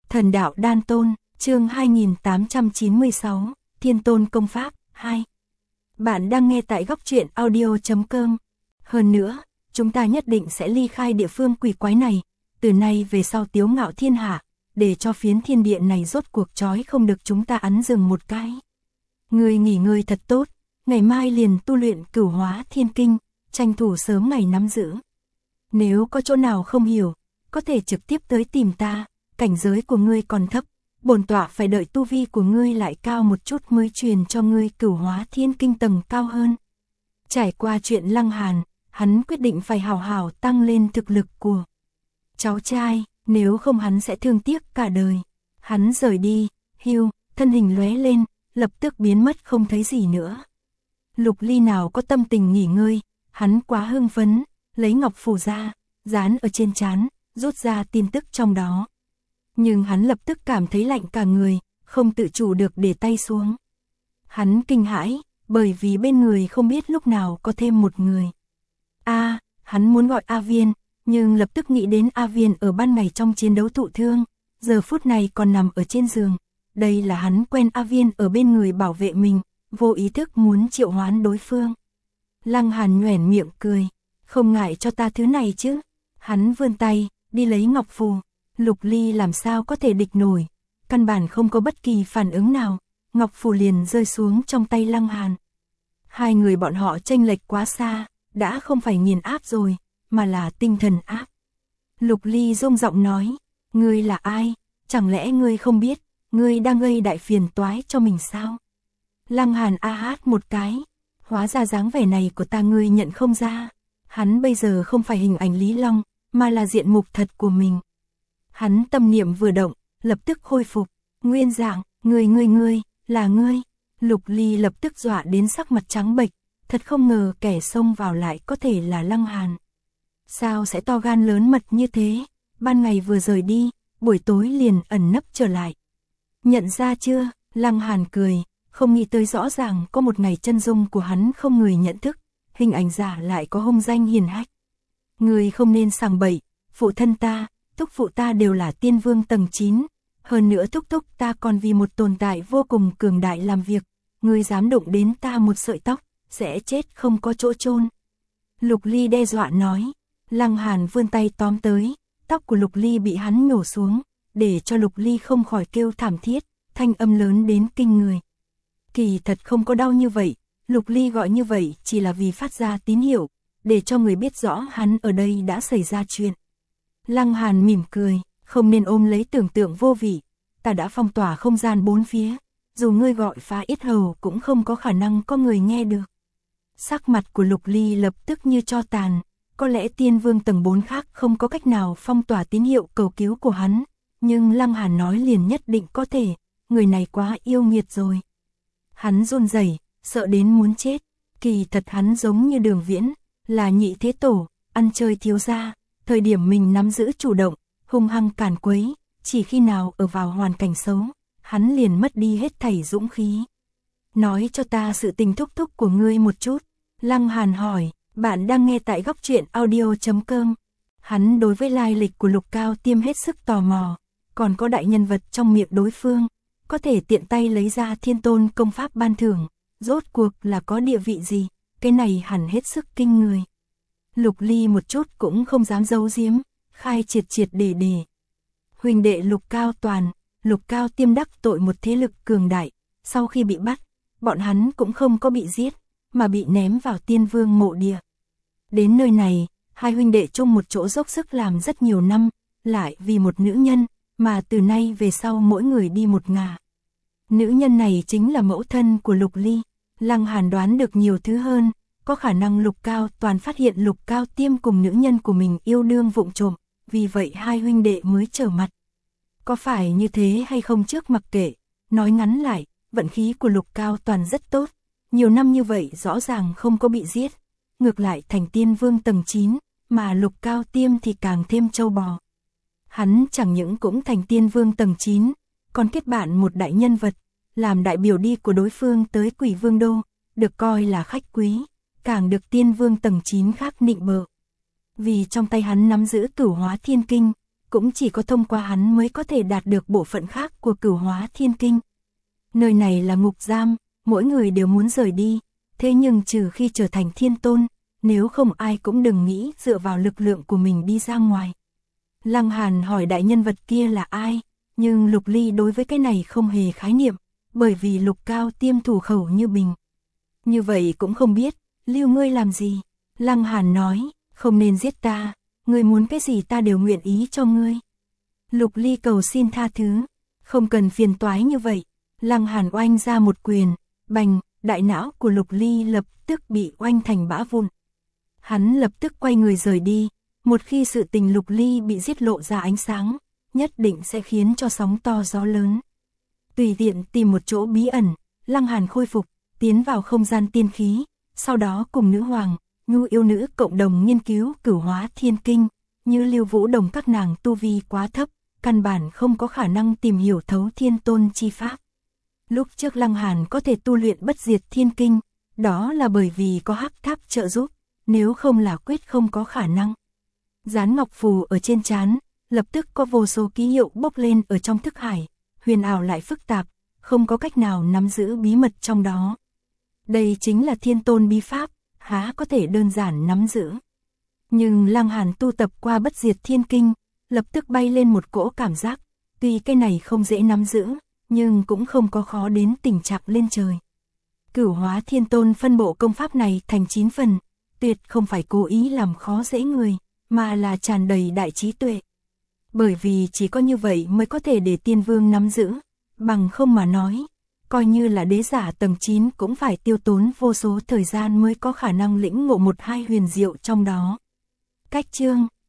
Thần đạo đan tôn, chương 2896, Thiên Tôn Công Pháp, 2. Bạn đang nghe tại góc truyện audio.com. Hơn nữa, chúng ta nhất định sẽ ly khai địa phương quỷ quái này, từ nay về sau tiếu ngạo thiên hạ, để cho phiến thiên địa này rốt cuộc trói không được chúng ta ấn dừng một cái. Ngươi nghỉ ngơi thật tốt, ngày mai liền tu luyện Cửu Hóa Thiên Kinh, tranh thủ sớm ngày nắm giữ. Nếu có chỗ nào không hiểu, có thể trực tiếp tới tìm ta, cảnh giới của ngươi còn thấp, bổn tọa phải đợi tu vi của ngươi lại cao một chút mới truyền cho ngươi Cửu Hóa Thiên Kinh tầng cao hơn. Trải qua chuyện Lăng Hàn, hắn quyết định phải hào hào tăng lên thực lực của cháu trai, nếu không hắn sẽ thương tiếc cả đời. Hắn rời đi, hưu, thân hình lóe lên, lập tức biến mất không thấy gì nữa. Lục Ly nào có tâm tình nghỉ ngơi, hắn quá hưng phấn, lấy ngọc phù ra, dán ở trên trán, rút ra tin tức trong đó. Nhưng hắn lập tức cảm thấy lạnh cả người, không tự chủ được để tay xuống. Hắn kinh hãi, bởi vì bên người không biết lúc nào có thêm một người. Hắn muốn gọi A Viên, nhưng lập tức nghĩ đến A Viên ở ban ngày trong chiến đấu thụ thương, giờ phút này còn nằm ở trên giường. Đây là hắn quen A Viên ở bên người bảo vệ mình, vô ý thức muốn triệu hoán đối phương. Lăng Hàn nhoẻn miệng cười, không ngại cho ta thứ này chứ. Hắn vươn tay, đi lấy ngọc phù. Lục Ly làm sao có thể địch nổi, căn bản không có bất kỳ phản ứng nào, ngọc phù liền rơi xuống trong tay Lăng Hàn. Hai người bọn họ chênh lệch quá xa, đã không phải nghiền áp rồi, mà là tinh thần áp. Lục Ly rung giọng nói, ngươi là ai, chẳng lẽ ngươi không biết, ngươi đang gây đại phiền toái cho mình sao? Lăng Hàn hát một cái, hóa ra dáng vẻ này của ta ngươi nhận không ra. Hắn bây giờ không phải hình ảnh Lý Long, mà là diện mục thật của mình. Hắn tâm niệm vừa động, lập tức khôi phục, nguyên dạng, ngươi, là ngươi. Lục Ly lập tức dọa đến sắc mặt trắng bệch, thật không ngờ kẻ xông vào lại có thể là Lăng Hàn. Sao sẽ to gan lớn mật như thế, ban ngày vừa rời đi, buổi tối liền ẩn nấp trở lại. Nhận ra chưa, Lăng Hàn cười, không nghĩ tới rõ ràng có một ngày chân dung của hắn không người nhận thức, hình ảnh giả lại có hung danh hiền hách. Ngươi không nên sằng bậy, phụ thân ta, thúc phụ ta đều là tiên vương tầng 9, hơn nữa thúc ta còn vì một tồn tại vô cùng cường đại làm việc, ngươi dám đụng đến ta một sợi tóc, sẽ chết không có chỗ chôn. Lục Ly đe dọa nói. Lăng Hàn vươn tay tóm tới, tóc của Lục Ly bị hắn nhổ xuống, để cho Lục Ly không khỏi kêu thảm thiết, thanh âm lớn đến kinh người. Kỳ thật không có đau như vậy, Lục Ly gọi như vậy chỉ là vì phát ra tín hiệu, để cho người biết rõ hắn ở đây đã xảy ra chuyện. Lăng Hàn mỉm cười, không nên ôm lấy tưởng tượng vô vị, ta đã phong tỏa không gian bốn phía, dù ngươi gọi phá yết hầu cũng không có khả năng có người nghe được. Sắc mặt của Lục Ly lập tức như tro tàn, có lẽ tiên vương tầng 4 khác không có cách nào phong tỏa tín hiệu cầu cứu của hắn, nhưng Lăng Hàn nói liền nhất định có thể, người này quá yêu nghiệt rồi. Hắn run rẩy, sợ đến muốn chết, kỳ thật hắn giống như Đường Viễn, là nhị thế tổ, ăn chơi thiếu gia, thời điểm mình nắm giữ chủ động, hung hăng càn quấy, chỉ khi nào ở vào hoàn cảnh xấu, hắn liền mất đi hết thảy dũng khí. Nói cho ta sự tình thúc của ngươi một chút, Lăng Hàn hỏi. Bạn đang nghe tại góc truyện audio.com. Hắn đối với lai lịch của Lục Cao Tiêm hết sức tò mò, còn có đại nhân vật trong miệng đối phương, có thể tiện tay lấy ra Thiên Tôn Công Pháp ban thưởng, rốt cuộc là có địa vị gì, cái này hẳn hết sức kinh người. Lục Ly một chút cũng không dám giấu giếm, khai triệt để. Huynh đệ Lục Cao Toàn, Lục Cao Tiêm đắc tội một thế lực cường đại, sau khi bị bắt, bọn hắn cũng không có bị giết, mà bị ném vào Tiên Vương mộ địa. Đến nơi này, hai huynh đệ chung một chỗ dốc sức làm rất nhiều năm, lại vì một nữ nhân, mà từ nay về sau mỗi người đi một ngả. Nữ nhân này chính là mẫu thân của Lục Ly. Lăng Hàn đoán được nhiều thứ hơn, có khả năng Lục Cao Toàn phát hiện Lục Cao Tiêm cùng nữ nhân của mình yêu đương vụng trộm, vì vậy hai huynh đệ mới trở mặt. Có phải như thế hay không trước mặc kệ, nói ngắn lại, vận khí của Lục Cao Toàn rất tốt, nhiều năm như vậy rõ ràng không có bị giết. Ngược lại thành tiên vương tầng 9, mà Lục Cao Tiêm thì càng thêm trâu bò. Hắn chẳng những cũng thành tiên vương tầng 9, còn kết bạn một đại nhân vật, làm đại biểu đi của đối phương tới Quỷ Vương Đô, được coi là khách quý, càng được tiên vương tầng 9 khác nịnh bợ. Vì trong tay hắn nắm giữ Cửu Hóa Thiên Kinh, cũng chỉ có thông qua hắn mới có thể đạt được bộ phận khác của Cửu Hóa Thiên Kinh. Nơi này là ngục giam, mỗi người đều muốn rời đi, thế nhưng trừ khi trở thành thiên tôn, nếu không ai cũng đừng nghĩ dựa vào lực lượng của mình đi ra ngoài. Lăng Hàn hỏi đại nhân vật kia là ai, nhưng Lục Ly đối với cái này không hề khái niệm, bởi vì Lục Cao tiêm thủ khẩu như bình. Như vậy cũng không biết, lưu ngươi làm gì? Lăng Hàn nói, không nên giết ta, ngươi muốn cái gì ta đều nguyện ý cho ngươi. Lục Ly cầu xin tha thứ, không cần phiền toái như vậy. Lăng Hàn oanh ra một quyền, bành, đại não của Lục Ly lập tức bị oanh thành bã vụn. Hắn lập tức quay người rời đi, một khi sự tình Lục Ly bị giết lộ ra ánh sáng, nhất định sẽ khiến cho sóng to gió lớn. Tùy tiện tìm một chỗ bí ẩn, Lăng Hàn khôi phục, tiến vào không gian tiên khí, sau đó cùng nữ hoàng, nhu yêu nữ cộng đồng nghiên cứu Cửu Hóa Thiên Kinh, như Lưu Vũ Đồng các nàng tu vi quá thấp, căn bản không có khả năng tìm hiểu thấu thiên tôn chi pháp. Lúc trước Lăng Hàn có thể tu luyện bất diệt thiên kinh, đó là bởi vì có hắc tháp trợ giúp, nếu không là quyết không có khả năng. Dán ngọc phù ở trên trán, lập tức có vô số ký hiệu bốc lên ở trong thức hải, huyền ảo lại phức tạp, không có cách nào nắm giữ bí mật trong đó. Đây chính là thiên tôn bí pháp, há có thể đơn giản nắm giữ. Nhưng Lăng Hàn tu tập qua bất diệt thiên kinh, lập tức bay lên một cỗ cảm giác, tuy cái này không dễ nắm giữ, nhưng cũng không có khó đến tình trạng lên trời. Cửu Hóa Thiên Tôn phân bộ công pháp này thành 9 phần, tuyệt không phải cố ý làm khó dễ người, mà là tràn đầy đại trí tuệ. Bởi vì chỉ có như vậy mới có thể để tiên vương nắm giữ, bằng không mà nói, coi như là đế giả tầng 9 cũng phải tiêu tốn vô số thời gian mới có khả năng lĩnh ngộ một hai huyền diệu trong đó. Cách chương